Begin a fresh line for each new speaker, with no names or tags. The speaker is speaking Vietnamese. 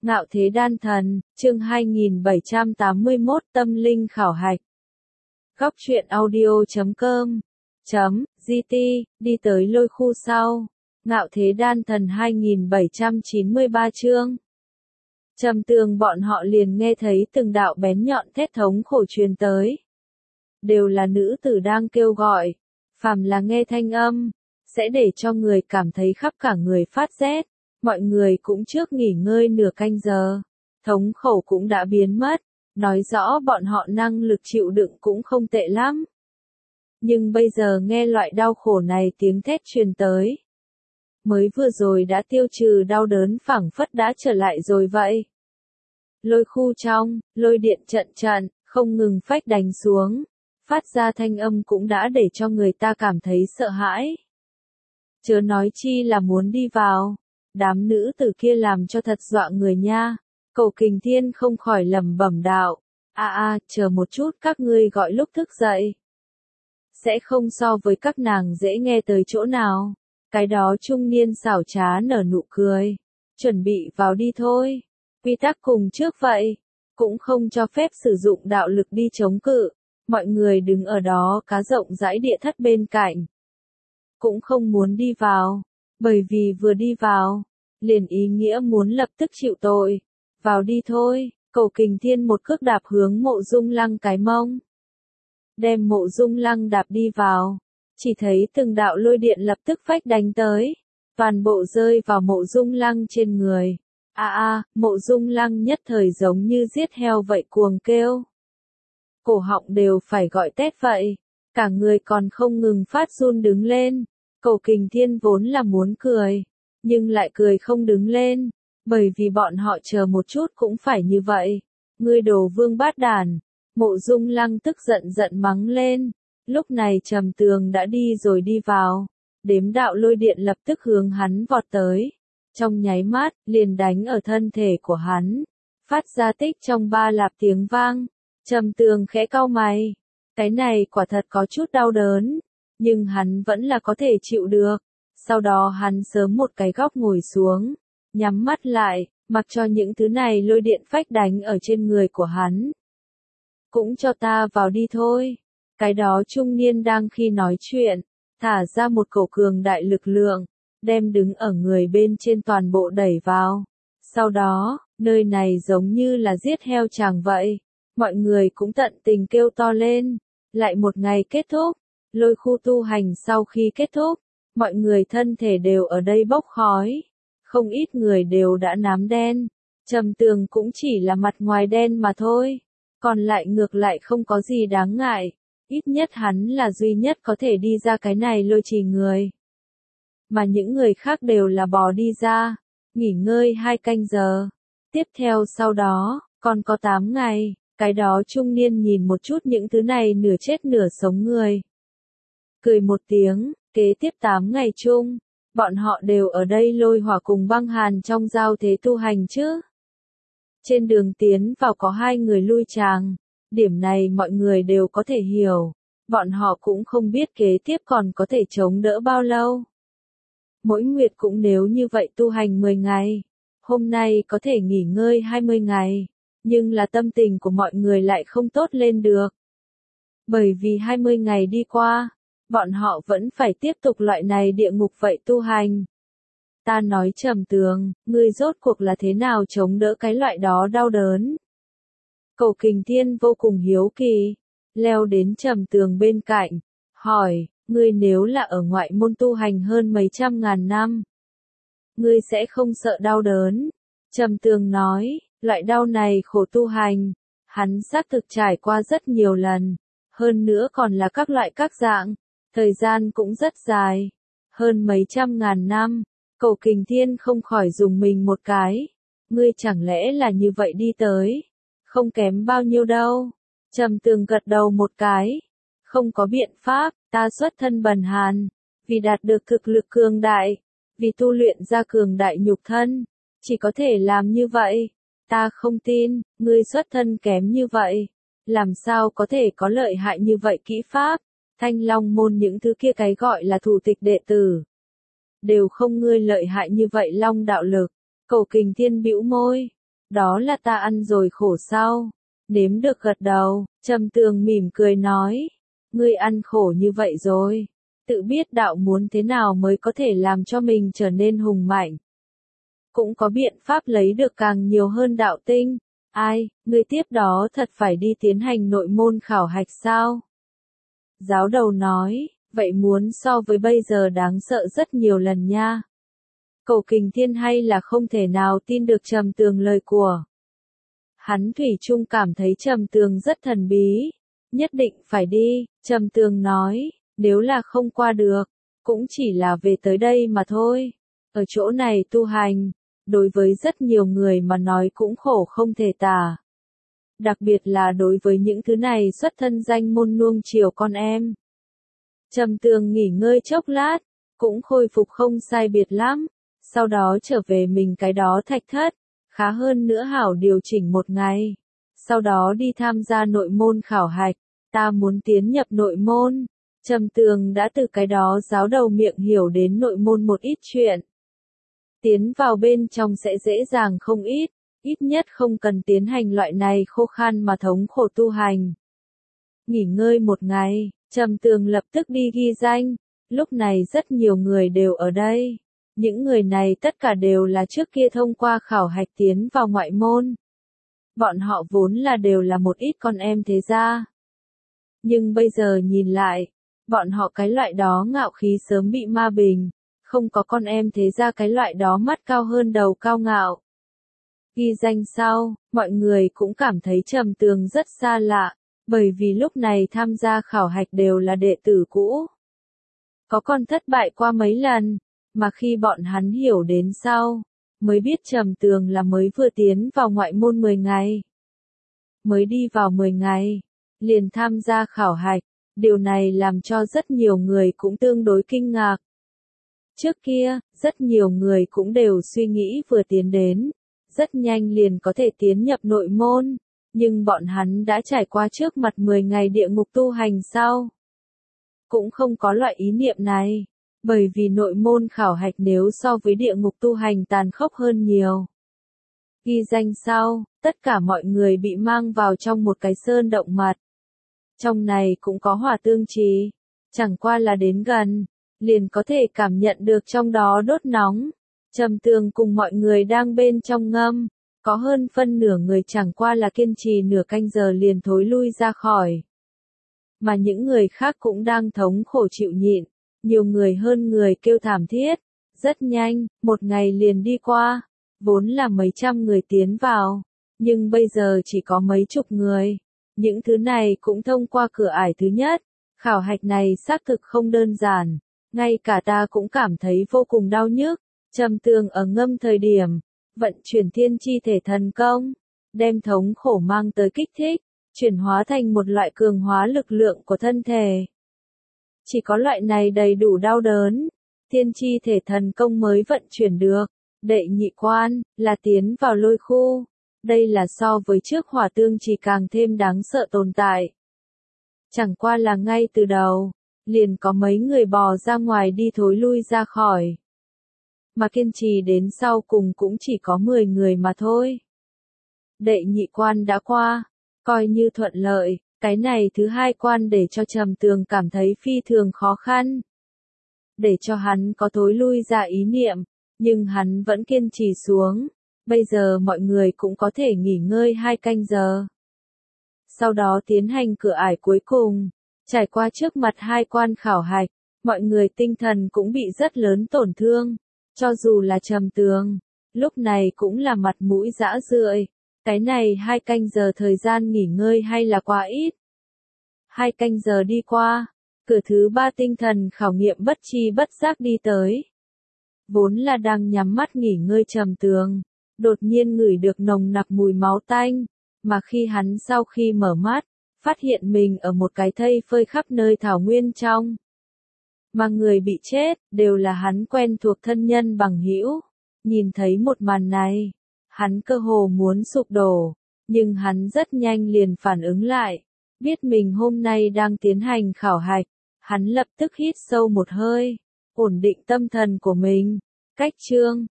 Ngạo Thế Đan Thần, chương 2781 Tâm Linh Khảo Hạch. Góc truyện audio.com .gt, đi tới lôi khu sau. Ngạo Thế Đan Thần 2793 chương. Trầm tường bọn họ liền nghe thấy từng đạo bén nhọn thét thống khổ truyền tới. Đều là nữ tử đang kêu gọi. Phàm là nghe thanh âm, sẽ để cho người cảm thấy khắp cả người phát rét. Mọi người cũng trước nghỉ ngơi nửa canh giờ. Thống khổ cũng đã biến mất. Nói rõ bọn họ năng lực chịu đựng cũng không tệ lắm. Nhưng bây giờ nghe loại đau khổ này tiếng thét truyền tới. Mới vừa rồi đã tiêu trừ đau đớn phảng phất đã trở lại rồi vậy. Lôi khu trong, lôi điện trận trận, không ngừng phách đánh xuống. Phát ra thanh âm cũng đã để cho người ta cảm thấy sợ hãi. Chớ nói chi là muốn đi vào. Đám nữ tử kia làm cho thật dọa người nha. Cầu Kình Thiên không khỏi lẩm bẩm đạo. Chờ một chút, các ngươi gọi lúc thức dậy. Sẽ không so với các nàng dễ nghe tới chỗ nào. Cái đó trung niên xảo trá nở nụ cười. Chuẩn bị vào đi thôi. Quy tắc cùng trước vậy. Cũng không cho phép sử dụng đạo lực đi chống cự. Mọi người đứng ở đó cá rộng rãi địa thất bên cạnh. Cũng không muốn đi vào. Bởi vì vừa đi vào, liền ý nghĩa muốn lập tức chịu tội. Vào đi thôi, Cầu Kình Thiên một cước đạp hướng Mộ Dung Lăng cái mông. Đem Mộ Dung Lăng đạp đi vào. Chỉ thấy từng đạo lôi điện lập tức phách đánh tới. Toàn bộ rơi vào Mộ Dung Lăng trên người. Mộ Dung Lăng nhất thời giống như giết heo vậy cuồng kêu. Cổ họng đều phải gọi tét vậy. Cả người còn không ngừng phát run đứng lên. Cầu Kình Thiên vốn là muốn cười, nhưng lại cười không đứng lên, bởi vì bọn họ chờ một chút cũng phải như vậy. Ngươi đồ vương bát đàn, Mộ Dung Lăng tức giận giận mắng lên. Lúc này Trầm Tường đã đi rồi đi vào, đếm đạo lôi điện lập tức hướng hắn vọt tới. Trong nháy mắt, liền đánh ở thân thể của hắn, phát ra tích trong ba lạp tiếng vang. Trầm Tường khẽ cau mày, cái này quả thật có chút đau đớn. Nhưng hắn vẫn là có thể chịu được. Sau đó hắn sớm một cái góc ngồi xuống, nhắm mắt lại, mặc cho những thứ này lôi điện phách đánh ở trên người của hắn. Cũng cho ta vào đi thôi. Cái đó trung niên đang khi nói chuyện, thả ra một cổ cường đại lực lượng, đem đứng ở người bên trên toàn bộ đẩy vào. Sau đó, nơi này giống như là giết heo chàng vậy. Mọi người cũng tận tình kêu to lên. Lại một ngày kết thúc. Lôi khu tu hành sau khi kết thúc, mọi người thân thể đều ở đây bốc khói. Không ít người đều đã nám đen. Trầm Tường cũng chỉ là mặt ngoài đen mà thôi. Còn lại ngược lại không có gì đáng ngại. Ít nhất hắn là duy nhất có thể đi ra cái này lôi trì người. Mà những người khác đều là bò đi ra. Nghỉ ngơi 2 canh giờ. Tiếp theo sau đó, còn có 8 ngày. Cái đó trung niên nhìn một chút những thứ này nửa chết nửa sống người. Cười một tiếng, kế tiếp 8 ngày chung, bọn họ đều ở đây lôi hỏa cùng băng hàn trong giao thế tu hành chứ. Trên đường tiến vào có 2 người lui tràng, điểm này mọi người đều có thể hiểu, bọn họ cũng không biết kế tiếp còn có thể chống đỡ bao lâu. Mỗi nguyệt cũng nếu như vậy tu hành 10 ngày, hôm nay có thể nghỉ ngơi 20 ngày, nhưng là tâm tình của mọi người lại không tốt lên được. Bởi vì 20 ngày đi qua, bọn họ vẫn phải tiếp tục loại này địa ngục vậy tu hành. Ta nói Trầm Tường, ngươi rốt cuộc là thế nào chống đỡ cái loại đó đau đớn? Cầu Kình Thiên vô cùng hiếu kỳ, leo đến Trầm Tường bên cạnh, hỏi, ngươi nếu là ở ngoại môn tu hành hơn mấy trăm ngàn năm, ngươi sẽ không sợ đau đớn? Trầm Tường nói, loại đau này khổ tu hành, hắn xác thực trải qua rất nhiều lần, hơn nữa còn là các loại các dạng. Thời gian cũng rất dài, hơn mấy trăm ngàn năm. Cầu Kình Thiên không khỏi dùng mình một cái. Ngươi chẳng lẽ là như vậy đi tới? Không kém bao nhiêu đâu. Trầm Tường gật đầu một cái. Không có biện pháp, ta xuất thân bần hàn. Vì đạt được thực lực cường đại. Vì tu luyện ra cường đại nhục thân. Chỉ có thể làm như vậy. Ta không tin, ngươi xuất thân kém như vậy. Làm sao có thể có lợi hại như vậy kỹ pháp? Thanh Long môn những thứ kia cái gọi là thủ tịch đệ tử. Đều không ngươi lợi hại như vậy long đạo lực. Cầu Kình Thiên bĩu môi. đó là ta ăn rồi khổ sau. Nếm được gật đầu, Trầm Tường mỉm cười nói, ngươi ăn khổ như vậy rồi, tự biết đạo muốn thế nào mới có thể làm cho mình trở nên hùng mạnh. Cũng có biện pháp lấy được càng nhiều hơn đạo tinh. Ai, ngươi tiếp đó thật phải đi tiến hành nội môn khảo hạch sao? Giáo đầu nói, vậy muốn so với bây giờ đáng sợ rất nhiều lần nha. Cầu Kình Thiên hay là không thể nào tin được Trầm Tường lời của. Hắn thủy chung cảm thấy Trầm Tường rất thần bí. Nhất định phải đi, Trầm Tường nói, nếu là không qua được, cũng chỉ là về tới đây mà thôi. Ở chỗ này tu hành, đối với rất nhiều người mà nói cũng khổ không thể tả. Đặc biệt là đối với những thứ này xuất thân danh môn nuông chiều con em. Trầm Tường nghỉ ngơi chốc lát, cũng khôi phục không sai biệt lắm, sau đó trở về mình cái đó thạch thất, khá hơn nữa hảo điều chỉnh một ngày. Sau đó đi tham gia nội môn khảo hạch, ta muốn tiến nhập nội môn. Trầm Tường đã từ cái đó giáo đầu miệng hiểu đến nội môn một ít chuyện. Tiến vào bên trong sẽ dễ dàng không ít nhất không cần tiến hành loại này khô khan mà thống khổ tu hành. Nghỉ ngơi một ngày, Trầm Tường lập tức đi ghi danh, lúc này rất nhiều người đều ở đây. Những người này tất cả đều là trước kia thông qua khảo hạch tiến vào ngoại môn. Bọn họ vốn là đều là một ít con em thế gia. Nhưng bây giờ nhìn lại, bọn họ cái loại đó ngạo khí sớm bị ma bình, không có con em thế gia cái loại đó mắt cao hơn đầu cao ngạo. Ghi danh sau, mọi người cũng cảm thấy Trầm Tường rất xa lạ, bởi vì lúc này tham gia khảo hạch đều là đệ tử cũ. Có con thất bại qua mấy lần, mà khi bọn hắn hiểu đến sau, mới biết Trầm Tường là mới vừa tiến vào ngoại môn 10 ngày. Mới đi vào 10 ngày, liền tham gia khảo hạch, điều này làm cho rất nhiều người cũng tương đối kinh ngạc. Trước kia, rất nhiều người cũng đều suy nghĩ vừa tiến đến, rất nhanh liền có thể tiến nhập nội môn, nhưng bọn hắn đã trải qua trước mặt 10 ngày địa ngục tu hành sau. Cũng không có loại ý niệm này, bởi vì nội môn khảo hạch nếu so với địa ngục tu hành tàn khốc hơn nhiều. Ghi danh sau, tất cả mọi người bị mang vào trong một cái sơn động mặt. Trong này cũng có hỏa tương trì, chẳng qua là đến gần, liền có thể cảm nhận được trong đó đốt nóng. Trầm Tường cùng mọi người đang bên trong ngâm, có hơn phân nửa người chẳng qua là kiên trì nửa canh giờ liền thối lui ra khỏi. Mà những người khác cũng đang thống khổ chịu nhịn, nhiều người hơn người kêu thảm thiết. Rất nhanh, một ngày liền đi qua, vốn là mấy trăm người tiến vào, nhưng bây giờ chỉ có mấy chục người. Những thứ này cũng thông qua cửa ải thứ nhất, khảo hạch này xác thực không đơn giản, ngay cả ta cũng cảm thấy vô cùng đau nhức. Trầm Tường ở ngâm thời điểm, vận chuyển thiên chi thể thần công, đem thống khổ mang tới kích thích, chuyển hóa thành một loại cường hóa lực lượng của thân thể. Chỉ có loại này đầy đủ đau đớn, thiên chi thể thần công mới vận chuyển được. Đệ nhị quan, là tiến vào lôi khu. Đây là so với trước hỏa tương chỉ càng thêm đáng sợ tồn tại. Chẳng qua là ngay từ đầu, liền có mấy người bò ra ngoài đi thối lui ra khỏi. Mà kiên trì đến sau cùng cũng chỉ có 10 người mà thôi. Đệ nhị quan đã qua, coi như thuận lợi, cái này thứ hai quan để cho Trầm Tường cảm thấy phi thường khó khăn. Để cho hắn có thối lui ra ý niệm, nhưng hắn vẫn kiên trì xuống. Bây giờ mọi người cũng có thể nghỉ ngơi 2 canh giờ. Sau đó tiến hành cửa ải cuối cùng, trải qua trước mặt 2 quan khảo hạch, mọi người tinh thần cũng bị rất lớn tổn thương. Cho dù là Trầm Tường, lúc này cũng là mặt mũi rã rượi. Cái này 2 canh giờ thời gian nghỉ ngơi hay là quá ít. 2 canh giờ đi qua, cửa thứ 3 tinh thần khảo nghiệm bất chi bất giác đi tới. Vốn là đang nhắm mắt nghỉ ngơi Trầm Tường, đột nhiên ngửi được nồng nặc mùi máu tanh, mà khi hắn sau khi mở mắt, phát hiện mình ở một cái thây phơi khắp nơi thảo nguyên trong. Mà người bị chết, đều là hắn quen thuộc thân nhân bằng hữu. Nhìn thấy một màn này, hắn cơ hồ muốn sụp đổ, nhưng hắn rất nhanh liền phản ứng lại, biết mình hôm nay đang tiến hành khảo hạch, hắn lập tức hít sâu một hơi, ổn định tâm thần của mình. Cách chương